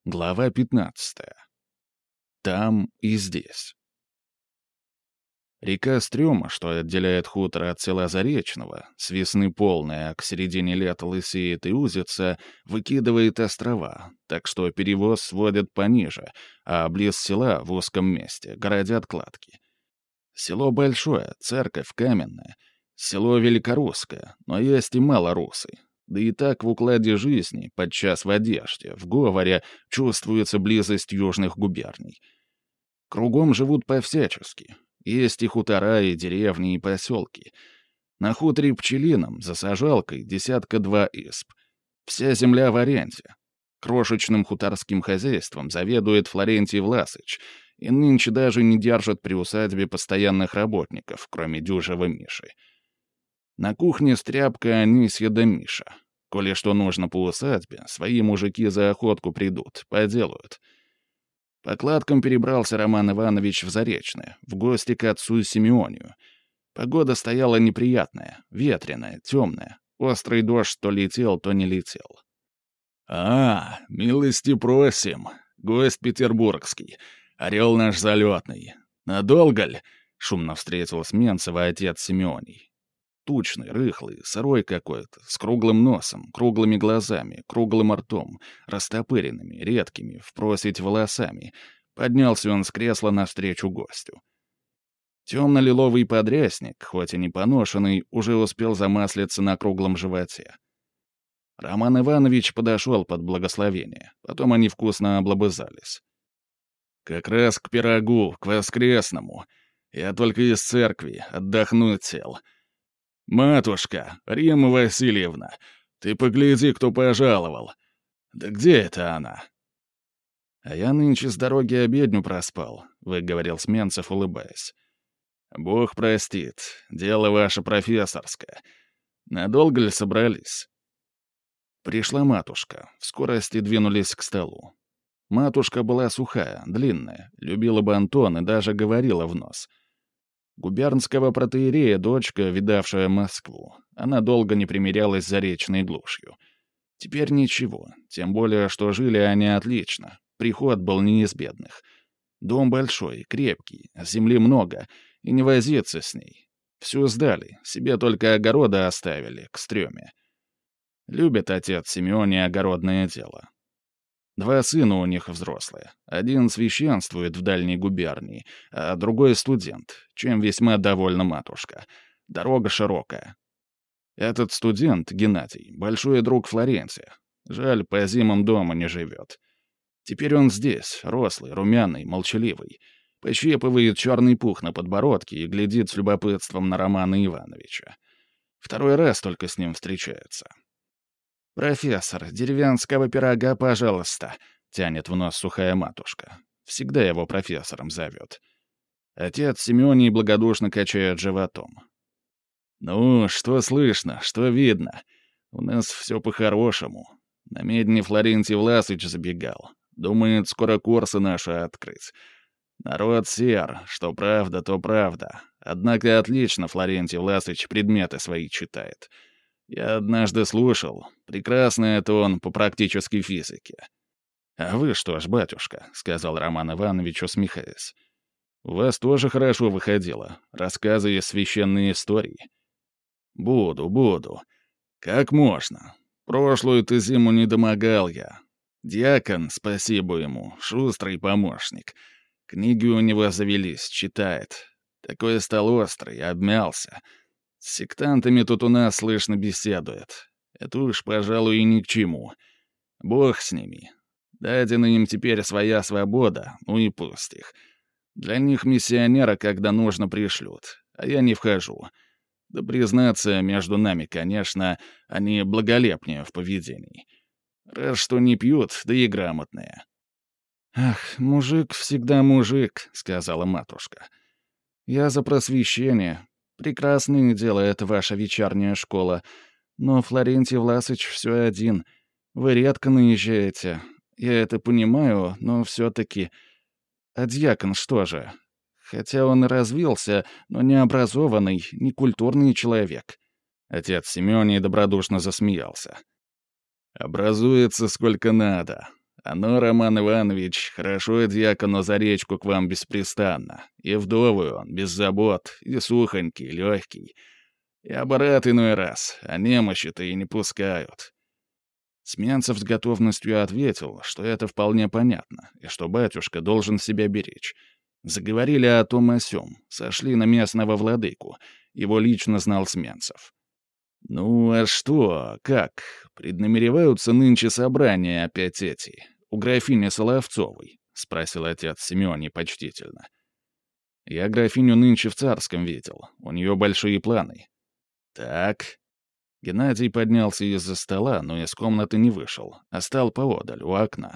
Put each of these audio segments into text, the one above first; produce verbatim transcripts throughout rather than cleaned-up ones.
Глава пятнадцатая. Там и здесь. Река Стрёма, что отделяет хутор от села Заречного, с весны полная, а к середине лета лысеет и узится, выкидывает острова, так что перевоз сводят пониже, а близ села в узком месте городят кладки. Село большое, церковь каменная, село великорусское, но есть и малорусы. Да и так в укладе жизни, подчас в одежде, в говоре, чувствуется близость южных губерний. Кругом живут по-всячески. Есть и хутора, и деревни, и поселки. На хуторе Пчелином, за сажалкой, десятка-два изб. Вся земля в аренде. Крошечным хуторским хозяйством заведует Флорентий Власыч, и нынче даже не держат при усадьбе постоянных работников, кроме дюжего Миши. На кухне стряпка Анисья да Миша. Коли что нужно по усадьбе, свои мужики за охотку придут, поделают. По кладкам перебрался Роман Иванович в Заречное, в гости к отцу Симеонию. Погода стояла неприятная, ветреная, темная. Острый дождь то летел, то не летел. «А, милости просим, гость петербургский, орел наш залетный. Надолго ль?» — шумно встретил Сменцева отец Симеоний. Тучный, рыхлый, сырой какой-то, с круглым носом, круглыми глазами, круглым ртом, растопыренными, редкими, впросить волосами. Поднялся он с кресла навстречу гостю. Темно-лиловый подрясник, хоть и не поношенный, уже успел замаслиться на круглом животе. Роман Иванович подошел под благословение, потом они вкусно облобызались. «Как раз к пирогу, к воскресному. Я только из церкви, отдохнуть сел. «Матушка, Римма Васильевна, ты погляди, кто пожаловал. Да где это она?» «А я нынче с дороги обедню проспал», — выговорил Сменцев, улыбаясь. «Бог простит, дело ваше профессорское. Надолго ли собрались?» Пришла матушка, в скорости двинулись к столу. Матушка была сухая, длинная, любила бантон и даже говорила в нос. Губернского протоиерея дочка, видавшая Москву. Она долго не примирялась с заречной глушью. Теперь ничего, тем более, что жили они отлично. Приход был не из бедных. Дом большой, крепкий, земли много, и не возиться с ней. Всю сдали, себе только огорода оставили, к Стрёме. Любит отец Симеоний огородное дело. Два сына у них взрослые. Один священствует в дальней губернии, а другой студент, чем весьма довольна матушка. Дорога широкая. Этот студент, Геннадий, большой друг Флорентия. Жаль, по зимам дома не живет. Теперь он здесь, рослый, румяный, молчаливый. Пощипывает черный пух на подбородке и глядит с любопытством на Романа Ивановича. Второй раз только с ним встречается. «Профессор, деревенского пирога, пожалуйста», — тянет в нос сухая матушка. Всегда его профессором зовет. Отец Симеоний благодушно качает животом. «Ну, что слышно, что видно? У нас все по-хорошему. На медне Флорентий Власыч забегал. Думает, скоро курсы наши открыть. Народ сер, что правда, то правда. Однако отлично Флорентий Власыч предметы свои читает. Я однажды слушал. Прекрасно это он по практической физике». «А вы что ж, батюшка», — сказал Роман Иванович, усмехаясь. «У вас тоже хорошо выходило. Рассказы из священной истории». «Буду, буду. Как можно. Прошлую-то зиму не домогал я. Дьякон, спасибо ему, шустрый помощник. Книги у него завелись, читает. Такой стал острый, обмялся. С сектантами тут у нас, слышно, беседует. Это уж, пожалуй, и ни к чему. Бог с ними. Дадена им теперь своя свобода, ну и пусть их. Для них миссионера, когда нужно, пришлют, а я не вхожу. Да, признаться, между нами, конечно, они благолепнее в поведении. Раз что не пьют, да и грамотные». «Ах, мужик всегда мужик», — сказала матушка. «Я за просвещение. Прекрасное дело это ваша вечерняя школа. Но Флорентий Власыч все один. Вы редко наезжаете. Я это понимаю, но все-таки... А дьякон что же? Хотя он и развился, но не образованный, не культурный человек». Отец Симеоний добродушно засмеялся. «Образуется сколько надо. Оно, Роман Иванович, хорошо дьякону за речку к вам беспрестанно. И вдовый он, без забот, и сухонький, легкий. Я бы рад иной раз, а немощи-то и не пускают». Смянцев с готовностью ответил, что это вполне понятно, и что батюшка должен себя беречь. Заговорили о том о сём, сошли на местного владыку. Его лично знал Смянцев. «Ну, а что, как? Преднамереваются нынче собрания опять эти, у графини Соловцовой?» — спросил отец Симеоний почтительно. «Я графиню нынче в Царском видел, у нее большие планы». «Так». Геннадий поднялся из-за стола, но из комнаты не вышел, а стал поодаль, у окна.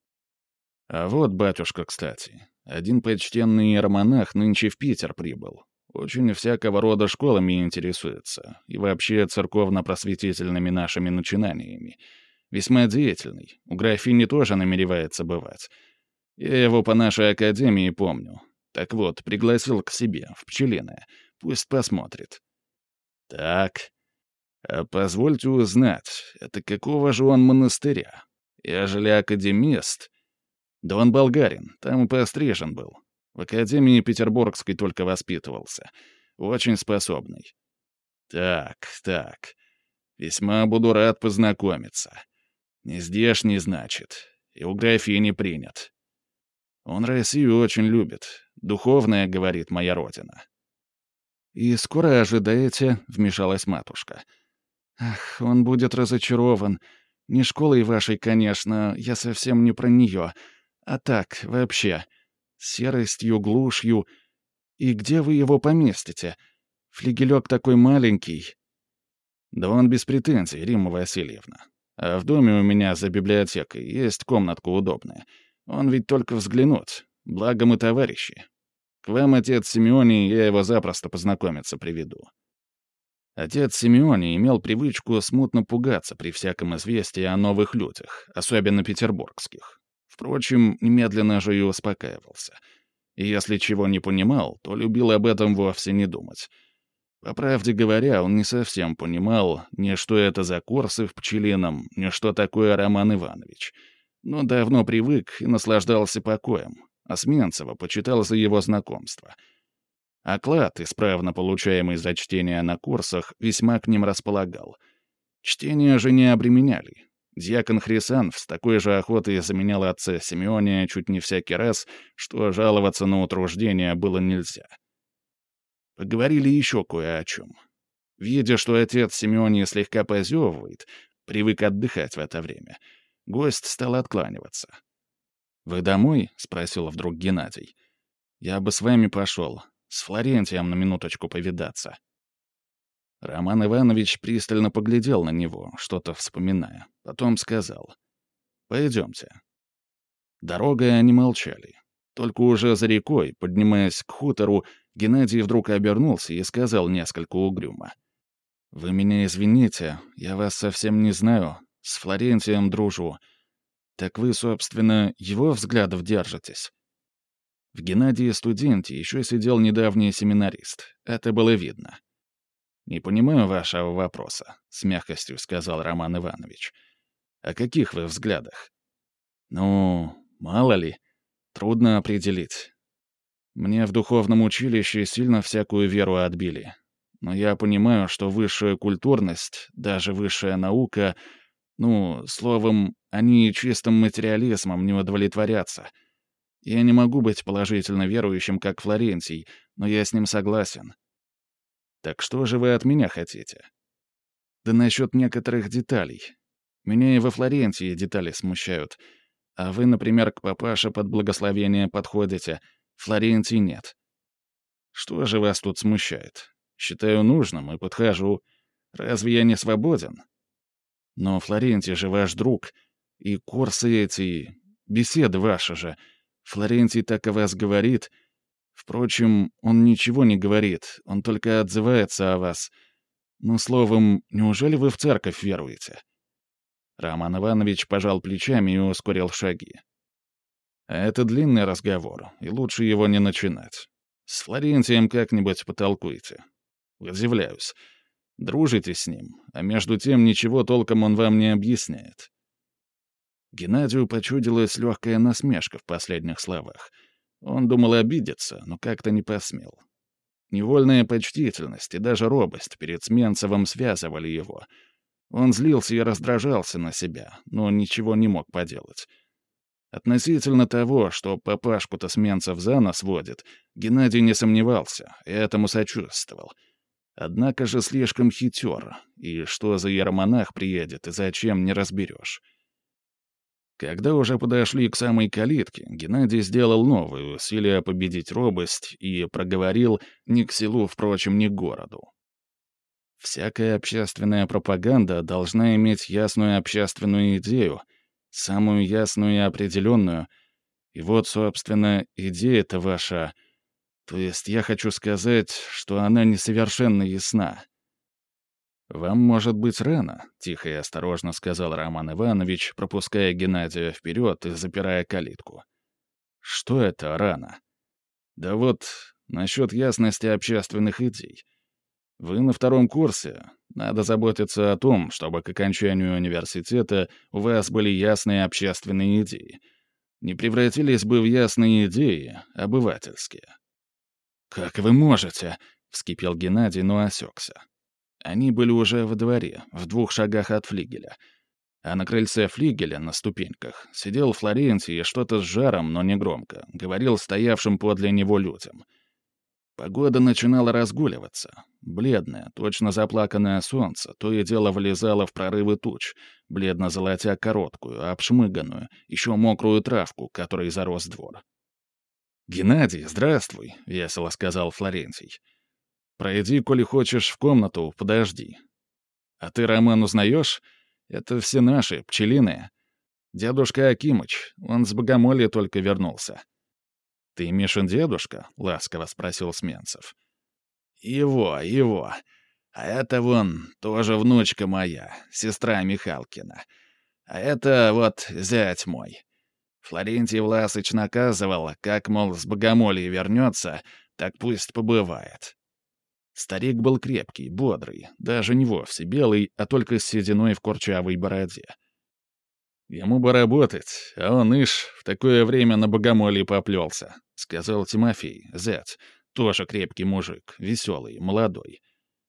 «А вот, батюшка, кстати, один почтенный иеромонах нынче в Питер прибыл. Очень всякого рода школами интересуется, и вообще церковно-просветительными нашими начинаниями. Весьма деятельный, у графини тоже намеревается бывать. Я его по нашей академии помню. Так вот, пригласил к себе, в Пчелиное, пусть посмотрит». «Так, а позвольте узнать, это какого же он монастыря? Ежели академист...» «Да он болгарин, там и пострижен был. В академии петербургской только воспитывался. Очень способный». «Так, так. Весьма буду рад познакомиться. Не здешний, значит. И у графини принят. Он Россию очень любит. Духовная, говорит, моя родина». «И скоро ожидаете?» — вмешалась матушка. «Ах, он будет разочарован. Не школой вашей, конечно, я совсем не про нее. А так, вообще. Серостью, глушью. И где вы его поместите? Флигелек такой маленький». «Да он без претензий, Римма Васильевна. А в доме у меня за библиотекой есть комнатка удобная. Он ведь только взглянуть. Благо мы товарищи. К вам, отец Симеоний, я его запросто познакомиться приведу». Отец Симеоний имел привычку смутно пугаться при всяком известии о новых людях, особенно петербургских. Впрочем, немедленно же и успокаивался. И если чего не понимал, то любил об этом вовсе не думать. По правде говоря, он не совсем понимал, ни что это за курсы в Пчелином, ни что такое Роман Иванович. Но давно привык и наслаждался покоем, а Смянцева почитал за его знакомство. Оклад, исправно получаемый за чтение на курсах, весьма к ним располагал. Чтения же не обременяли. Дьякон Хрисанф с такой же охотой заменял отца Симеония чуть не всякий раз, что жаловаться на утруждение было нельзя. Поговорили еще кое о чем. Видя, что отец Симеоний слегка позевывает, привык отдыхать в это время, гость стал откланиваться. «Вы домой?» — спросил вдруг Геннадий. «Я бы с вами пошел. С Флорентием на минуточку повидаться». Роман Иванович пристально поглядел на него, что-то вспоминая. Потом сказал: «Пойдемте». Дорогой они молчали. Только уже за рекой, поднимаясь к хутору, Геннадий вдруг обернулся и сказал несколько угрюмо: «Вы меня извините, я вас совсем не знаю, с Флорентием дружу. Так вы, собственно, его взглядов держитесь?» В Геннадии студенте еще сидел недавний семинарист. Это было видно. «Не понимаю вашего вопроса», — с мягкостью сказал Роман Иванович. «О каких вы взглядах?» «Ну, мало ли. Трудно определить. Мне в духовном училище сильно всякую веру отбили. Но я понимаю, что высшая культурность, даже высшая наука, ну, словом, они чистым материализмом не удовлетворятся. Я не могу быть положительно верующим, как Флорентий, но я с ним согласен». «Так что же вы от меня хотите?» «Да насчет некоторых деталей. Меня и во Флорентии детали смущают. А вы, например, к папаше под благословение подходите. Флорентий нет». «Что же вас тут смущает? Считаю нужным и подхожу. Разве я не свободен?» «Но Флорентий же ваш друг. И курсы эти, беседы ваши же. Флорентий так о вас говорит. Впрочем, он ничего не говорит, он только отзывается о вас. Ну, словом, неужели вы в церковь веруете?» Роман Иванович пожал плечами и ускорил шаги. «Это длинный разговор, и лучше его не начинать. С Флорентием как-нибудь потолкуйте. Удивляюсь. Дружите с ним, а между тем ничего толком он вам не объясняет». Геннадию почудилась легкая насмешка в последних словах. Он думал обидеться, но как-то не посмел. Невольная почтительность и даже робость перед Сменцевым связывали его. Он злился и раздражался на себя, но ничего не мог поделать. Относительно того, что папашку-то Сменцев за нос водит, Геннадий не сомневался и этому сочувствовал. Однако же слишком хитер, и что за иеромонах приедет и зачем, не разберешь. Когда уже подошли к самой калитке, Геннадий сделал новые усилия победить робость и проговорил ни к селу, впрочем, ни к городу. Всякая общественная пропаганда должна иметь ясную общественную идею, самую ясную и определенную. И вот, собственно, идея-то ваша. То есть я хочу сказать, что она несовершенно ясна. «Вам, может быть, рано», — тихо и осторожно сказал Роман Иванович, пропуская Геннадия вперед и запирая калитку. «Что это рано?» «Да вот, насчет ясности общественных идей. Вы на втором курсе. Надо заботиться о том, чтобы к окончанию университета у вас были ясные общественные идеи. Не превратились бы в ясные идеи, обывательские». «Как вы можете?» — вскипел Геннадий, но осекся. Они были уже во дворе, в двух шагах от флигеля. А на крыльце флигеля, на ступеньках, сидел Флорентий и что-то с жаром, но не громко, говорил стоявшим подле него людям. Погода начинала разгуливаться. Бледное, точно заплаканное солнце то и дело вылезало в прорывы туч, бледно золотя короткую, обшмыганную, еще мокрую травку, которой зарос двор. «Геннадий, здравствуй», — весело сказал Флорентий. «Пройди, коли хочешь, в комнату, подожди. А ты Роман узнаешь? Это все наши, пчелиные. Дедушка Акимыч, он с Богомолья только вернулся». «Ты Мишин дедушка?» — ласково спросил Сменцев. «Его, его. А это вон тоже внучка моя, сестра Михалкина. А это вот зять мой. Флорентий Власыч наказывал, как, мол, с Богомолья вернется, так пусть побывает». Старик был крепкий, бодрый, даже не вовсе белый, а только с сединой в курчавой бороде. «Ему бы работать, а он, ишь, в такое время на Богомолье поплелся», — сказал Тимофей, зять, тоже крепкий мужик, веселый, молодой.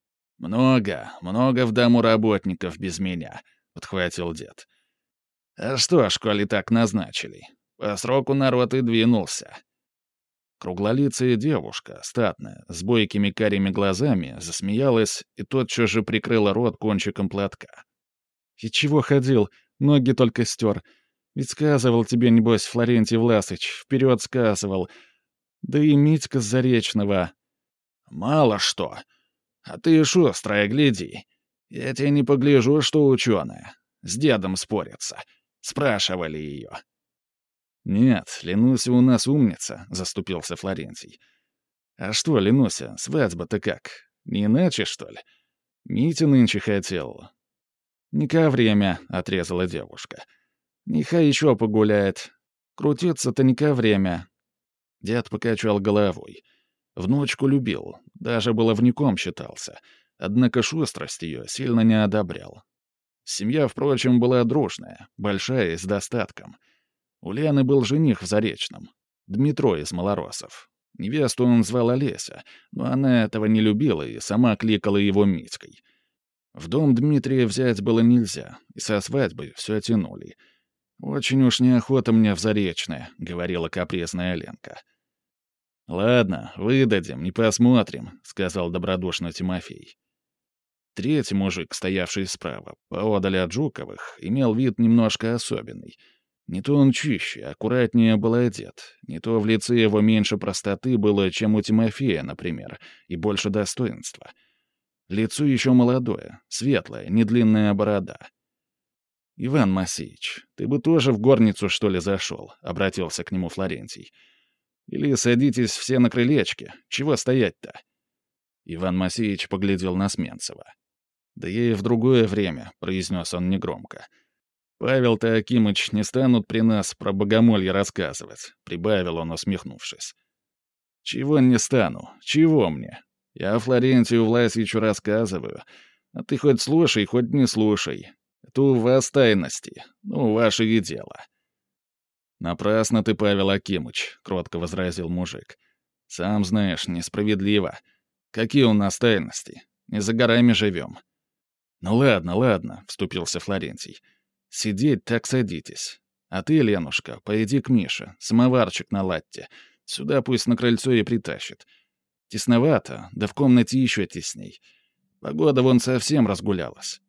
«Много, много в дому работников без меня», — подхватил дед. «А что ж, коли так назначили? По сроку народ и двинулся». Круглолицая девушка, статная, с бойкими карими глазами, засмеялась и тотчас же прикрыла рот кончиком платка. «И чего ходил? Ноги только стер. Ведь сказывал тебе, небось, Флорентий Власыч, вперед сказывал. Да и Митька с Заречного». «Мало что. А ты шустрая, гляди. Я тебе не погляжу, что ученая. С дедом спорятся. Спрашивали ее». «Нет, Ленуся у нас умница», — заступился Флорентий. «А что, Ленуся, свадьба-то как? Не иначе, что ли? Митя нынче хотел». «Не ко время», — отрезала девушка. «Нехай еще погуляет. Крутиться-то не ко время». Дед покачал головой. Внучку любил, даже баловником считался, однако шустрость ее сильно не одобрял. Семья, впрочем, была дружная, большая и с достатком. У Лены был жених в Заречном, Дмитро из Малоросов. Невесту он звал Олеся, но она этого не любила и сама кликала его Митькой. В дом Дмитрия взять было нельзя, и со свадьбой все тянули. «Очень уж неохота мне в Заречное», — говорила капризная Ленка. «Ладно, выдадим, не посмотрим», — сказал добродушно Тимофей. Третий мужик, стоявший справа, поодаль от Жуковых, имел вид немножко особенный. Не то он чище, аккуратнее был одет, не то в лице его меньше простоты было, чем у Тимофея, например, и больше достоинства. Лицо еще молодое, светлое, недлинная борода. «Иван Масеич, ты бы тоже в горницу, что ли, зашел?» — обратился к нему Флорентий. «Или садитесь все на крылечке. Чего стоять-то?» Иван Масеич поглядел на Сменцева. «Да я и в другое время», — произнес он негромко. «Павел-то Акимыч не станут при нас про богомолье рассказывать», — прибавил он, усмехнувшись. «Чего не стану? Чего мне? Я Флорентию Власичу рассказываю. А ты хоть слушай, хоть не слушай. Что у вас тайности? Ну, ваше и дело». «Напрасно ты, Павел Акимыч», — кротко возразил мужик. «Сам знаешь, несправедливо. Какие у нас тайности? Не за горами живем». «Ну ладно, ладно», — вступился Флорентий. «Сидеть так садитесь. А ты, Ленушка, пойди к Мише, самоварчик наладьте. Сюда пусть на крыльцо и притащит. Тесновато, да в комнате еще тесней. Погода вон совсем разгулялась».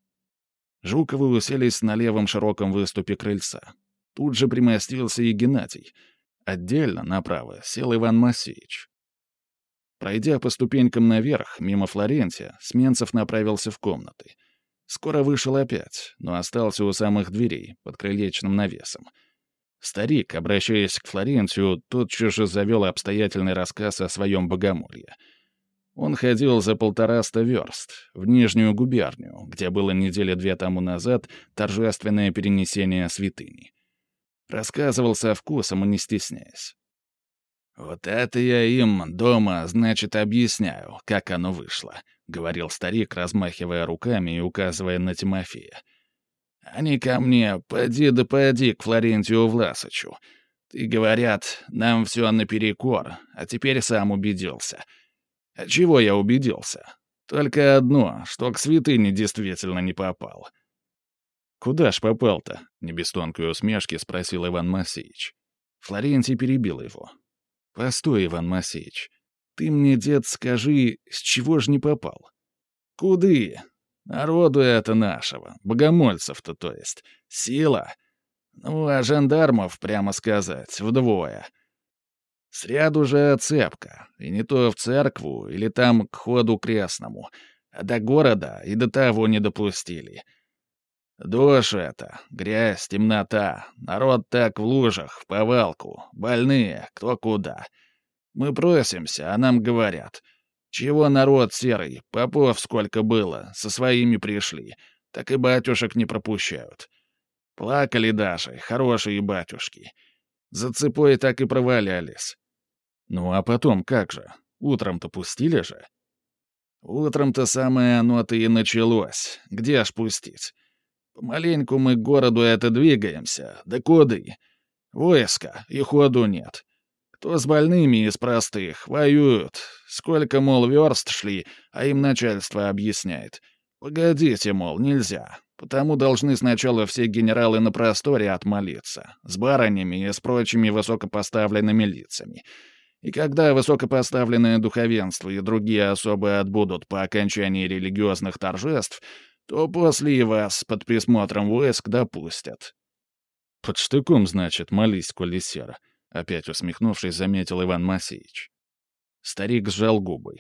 Жуковы уселись на левом широком выступе крыльца. Тут же примостился и Геннадий. Отдельно, направо, сел Иван Масеич. Пройдя по ступенькам наверх, мимо Флорентия, Сменцев направился в комнаты. Скоро вышел опять, но остался у самых дверей, под крылечным навесом. Старик, обращаясь к Флорентию, тотчас же завел обстоятельный рассказ о своем богомолье. Он ходил за полтораста верст, в Нижнюю губернию, где было недели две тому назад торжественное перенесение святыни. Рассказывал со вкусом и не стесняясь. «Вот это я им дома, значит, объясняю, как оно вышло», — говорил старик, размахивая руками и указывая на Тимофея. «Они ко мне, поди да поди к Флорентию Власычу. Ты, говорят, нам все наперекор, а теперь сам убедился. А чего я убедился? Только одно, что к святыне действительно не попал». «Куда ж попал-то?» — не без тонкой усмешки спросил Иван Масеич. Флорентий перебил его. «Постой, Иван Масеич. Ты мне, дед, скажи, с чего ж не попал?» «Куды? Народу это нашего, богомольцев-то, то есть. Сила. Ну, а жандармов, прямо сказать, вдвое. Сряду же цепка, и не то в церкву, или там к ходу крестному, а до города и до того не допустили. Дождь это, грязь, темнота, народ так в лужах, в повалку, больные, кто куда. Мы просимся, а нам говорят, чего народ серый, попов сколько было, со своими пришли, так и батюшек не пропущают. Плакали даже, хорошие батюшки. За цепой так и провалялись. Ну а потом как же? Утром-то пустили же? Утром-то самое оно-то и началось. Где ж пустить? Помаленьку мы к городу это двигаемся, да куды? Войска, и ходу нет. Кто с больными из простых, воюют. Сколько, мол, верст шли, а им начальство объясняет. Погодите, мол, нельзя. Потому должны сначала все генералы на просторе отмолиться, с барынями и с прочими высокопоставленными лицами. И когда высокопоставленное духовенство и другие особы отбудут по окончании религиозных торжеств, то после и вас под присмотром войск допустят». «Под штыком, значит, молись, коли сера», — опять усмехнувшись, заметил Иван Масеич. Старик сжал губы.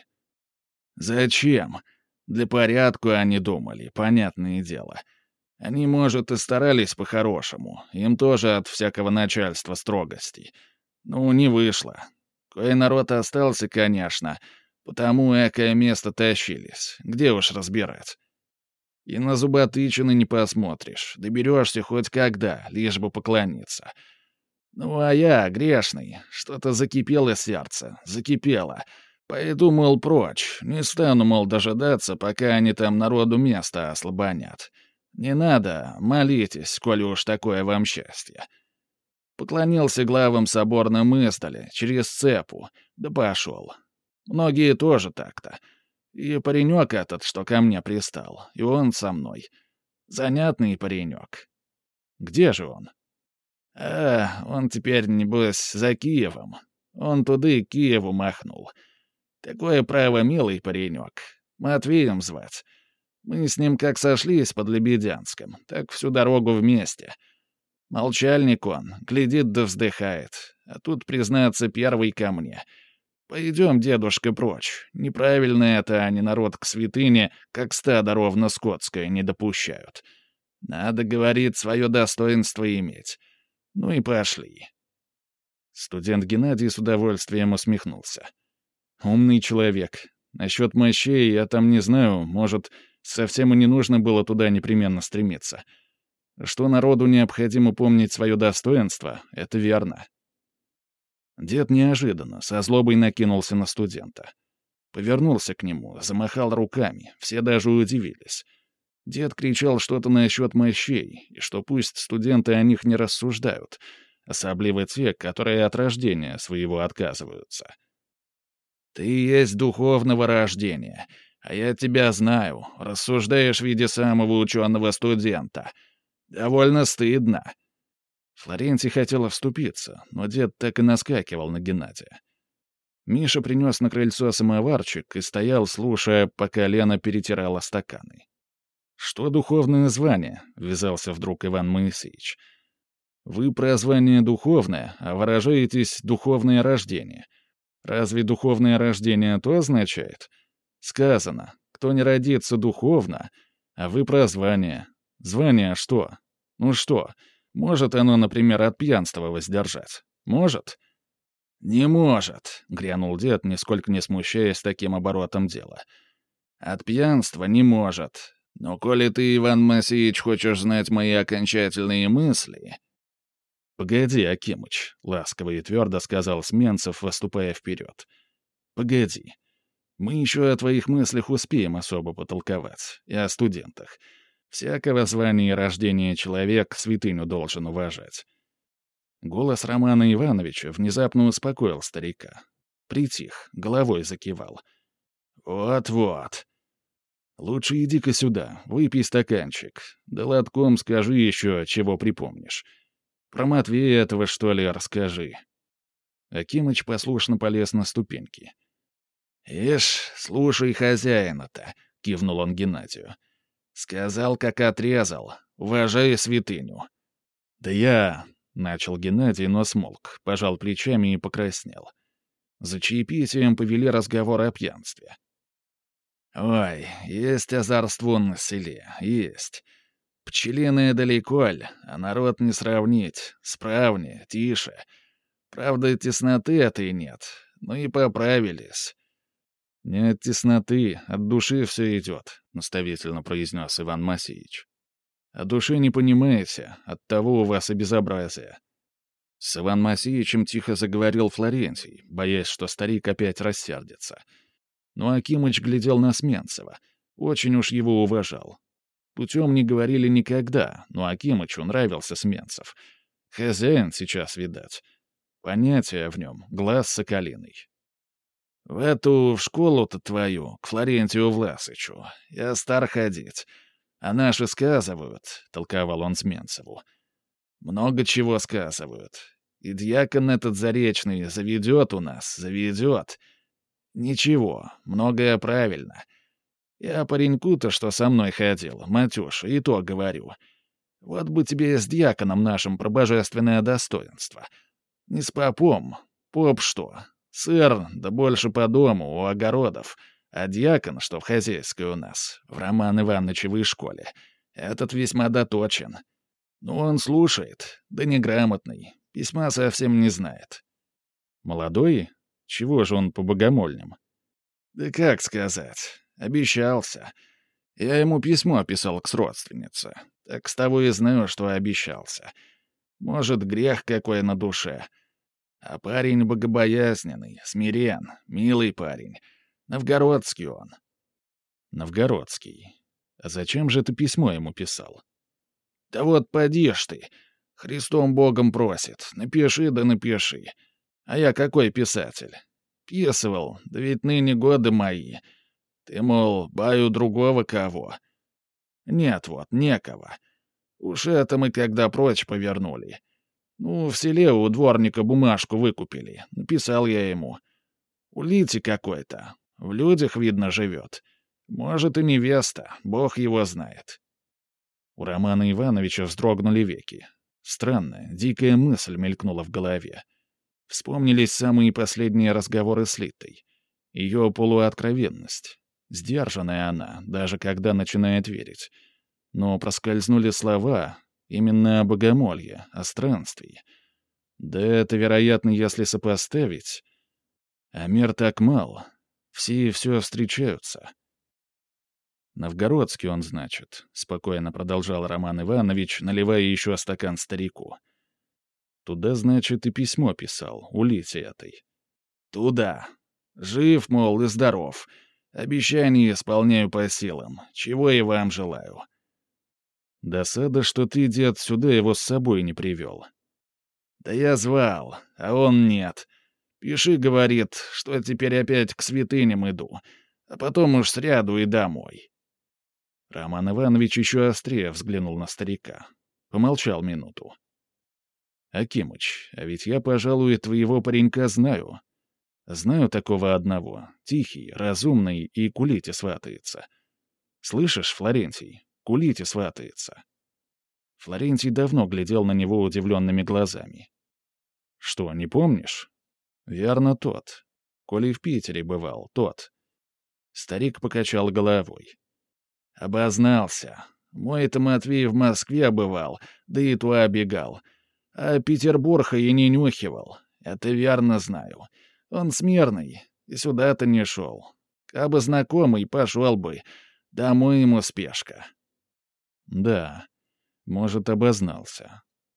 «Зачем? Для порядку они думали, понятное дело. Они, может, и старались по-хорошему, им тоже от всякого начальства строгости. Ну, не вышло. Кое народ остался, конечно, потому экое место тащились, где уж разбирать. И на зуботычины не посмотришь, доберешься хоть когда, лишь бы поклониться. Ну, а я, грешный, что-то закипело сердце, закипело. Пойду, мол, прочь, не стану, мол, дожидаться, пока они там народу место ослабонят. Не надо, молитесь, коли уж такое вам счастье. Поклонился главам соборным издали, через цепу, да пошел. Многие тоже так-то. И паренек этот, что ко мне пристал, и он со мной. Занятный паренек. Где же он? А, он теперь, небось, за Киевом. Он туды к Киеву махнул. Такое право милый паренек. Матвеем звать. Мы с ним как сошлись под Лебедянском, так всю дорогу вместе. Молчальник он, глядит да вздыхает. А тут, признаться, первый ко мне. Пойдем, дедушка, прочь. Неправильно это они народ к святыне, как стадо ровно скотское, не допущают. Надо, говорит, свое достоинство иметь. Ну и пошли. Студент Геннадий с удовольствием усмехнулся. Умный человек. Насчет мощей я там не знаю, может, совсем и не нужно было туда непременно стремиться. Что народу необходимо помнить свое достоинство, это верно. Дед неожиданно, со злобой накинулся на студента. Повернулся к нему, замахал руками, все даже удивились. Дед кричал что-то насчет мощей, и что пусть студенты о них не рассуждают, особливо те, которые от рождения своего отказываются. «Ты есть духовного рождения, а я тебя знаю, рассуждаешь в виде самого ученого студента. Довольно стыдно». Флорентий хотела вступиться, но дед так и наскакивал на Геннадия. Миша принес на крыльцо самоварчик и стоял, слушая, пока Лена перетирала стаканы. «Что духовное звание?» — ввязался вдруг Иван Моисеевич. «Вы про звание духовное, а выражаетесь «духовное рождение». Разве духовное рождение то означает? Сказано, кто не родится духовно, а вы про звание. Звание что? Ну что, может оно, например, от пьянства воздержать? Может?» «Не может», — грянул дед, нисколько не смущаясь таким оборотом дела. «От пьянства не может. Но коли ты, Иван Моисеевич, хочешь знать мои окончательные мысли...» «Погоди, Акимыч», — ласково и твердо сказал Сменцев, выступая вперед. «Погоди. Мы еще о твоих мыслях успеем особо потолковать. И о студентах. Всякого звания и рождения человек святыню должен уважать». Голос Романа Ивановича внезапно успокоил старика. Притих, головой закивал. «Вот-вот. Лучше иди-ка сюда, выпей стаканчик. Да лотком скажи еще, чего припомнишь. Про Матвея этого, что ли, расскажи». Акимыч послушно полез на ступеньки. «Ишь, слушай хозяина-то», — кивнул он Геннадию. «Сказал, как отрезал. Уважай святыню». «Да я...» — начал Геннадий, но смолк, пожал плечами и покраснел. За чаепитием повели разговор о пьянстве. «Ой, есть озорство на селе, есть. Пчелиное далеко ль, а народ не сравнить, справнее, тише. Правда, тесноты этой нет, но и поправились». «Не от тесноты, от души все идет», — наставительно произнес Иван Масеич. «О душе не понимаете, оттого у вас и безобразие». С Иван Масеичем тихо заговорил Флорентий, боясь, что старик опять рассердится. Но Акимыч глядел на Сменцева, очень уж его уважал. Путем не говорили никогда, но Акимычу нравился Сменцев. Хозяин сейчас, видать. Понятие в нем, глаз соколиный. «В эту, в школу-то твою, к Флорентию Власычу, я стар ходить. А наши сказывают», — толковал он Сменцеву. «Много чего сказывают. И дьякон этот заречный заведет у нас, заведет. Ничего, многое правильно. Я пареньку-то, что со мной ходил, Матюша, и то говорю. Вот бы тебе с дьяконом нашим про божественное достоинство. Не с попом. Поп что? Сыр, да больше по дому, у огородов. А дьякон, что в хозяйской у нас, в Роман Ивановичевой школе, этот весьма доточен. Ну, он слушает, да неграмотный, письма совсем не знает». «Молодой? Чего же он по богомольным?» «Да как сказать, обещался. Я ему письмо писал к сродственнице, так с того и знаю, что обещался. Может, грех какой на душе. А парень богобоязненный, смирен, милый парень. Новгородский он». «Новгородский. А зачем же ты письмо ему писал?» «Да вот поди ж ты. Христом Богом просит. Напиши да напиши. А я какой писатель? Писывал, да ведь ныне годы мои. Ты, мол, баю другого кого? Нет вот, некого. Уж это мы когда прочь повернули. Ну, в селе у дворника бумажку выкупили. Написал я ему. Улите какой-то. В людях, видно, живет. Может, и невеста, Бог его знает». У Романа Ивановича вздрогнули веки. Странная, дикая мысль мелькнула в голове. Вспомнились самые последние разговоры с Литой. Ее полуоткровенность. Сдержанная она, даже когда начинает верить. Но проскользнули слова именно о богомолье, о странствии. Да это, вероятно, если сопоставить. А мир так мал. Все и все встречаются. «Новгородский он, значит», — спокойно продолжал Роман Иванович, наливая еще стакан старику. «Туда, значит, и письмо писал, у Лити этой». «Туда. Жив, мол, и здоров. Обещания исполняю по силам. Чего и вам желаю». Досада, что ты, дед, сюда его с собой не привел. Да я звал, а он нет. Пиши, говорит, что теперь опять к святыням иду, а потом уж сряду и домой. Роман Иванович еще острее взглянул на старика. Помолчал минуту. «Акимыч, а ведь я, пожалуй, твоего паренька знаю. Знаю такого одного, тихий, разумный и кулите сватается. Слышишь, Флорентий, кулите сватается». Флорентий давно глядел на него удивленными глазами. «Что, не помнишь?» «Верно, тот. Коли в Питере бывал, тот». Старик покачал головой. «Обознался. Мой-то Матвей в Москве бывал, да и то обегал. А Петербурга и не нюхивал. Это верно знаю. Он смирный, и сюда-то не шел. Кабы знакомый, пошел бы. Домой ему спешка». «Да, может, обознался».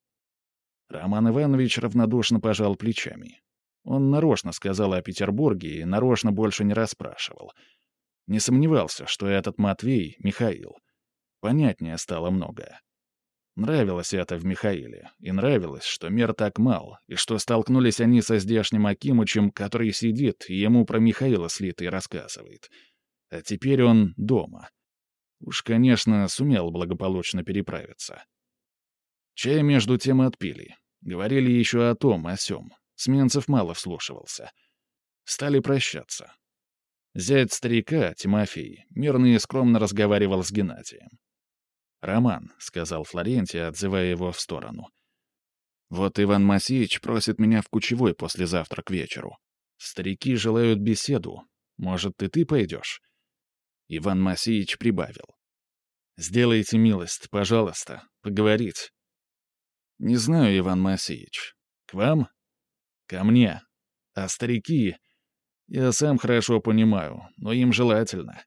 Роман Иванович равнодушно пожал плечами. Он нарочно сказал о Петербурге и нарочно больше не расспрашивал. Не сомневался, что этот Матвей — Михаил. Понятнее стало многое. Нравилось это в Михаиле, и нравилось, что мир так мал, и что столкнулись они со здешним Акимычем, который сидит и ему про Михаила слитый рассказывает. А теперь он дома. Уж, конечно, сумел благополучно переправиться. Чай между тем отпили. Говорили еще о том, о сём. Сменцев мало вслушивался. Стали прощаться. Зять старика, Тимофей, мирно и скромно разговаривал с Геннадием. «Роман», — сказал Флорентий, отзывая его в сторону. «Вот Иван Масеич просит меня в Кучевой послезавтра к вечеру. Старики желают беседу. Может, и ты пойдешь?» Иван Масеич прибавил. «Сделайте милость, пожалуйста, поговорить». «Не знаю, Иван Масеич. К вам?» «Ко мне. А старики...» «Я сам хорошо понимаю, но им желательно».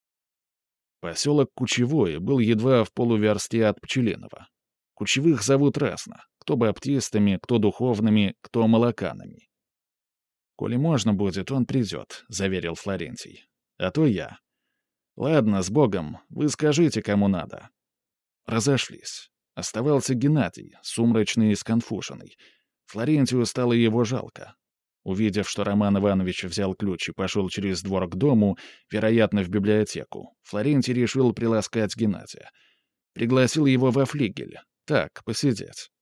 Поселок Кучевой был едва в полуверсте от Пчелиного. Кучевых зовут разно, кто баптистами, кто духовными, кто молоканами. «Коли можно будет, он придет», — заверил Флорентий. «А то я». «Ладно, с Богом, вы скажите, кому надо». Разошлись. Оставался Геннадий, сумрачный и сконфуженный. Флорентию стало его жалко. Увидев, что Роман Иванович взял ключ и пошел через двор к дому, вероятно, в библиотеку, Флорентий решил приласкать Геннадия. Пригласил его во флигель. Так, посидеть.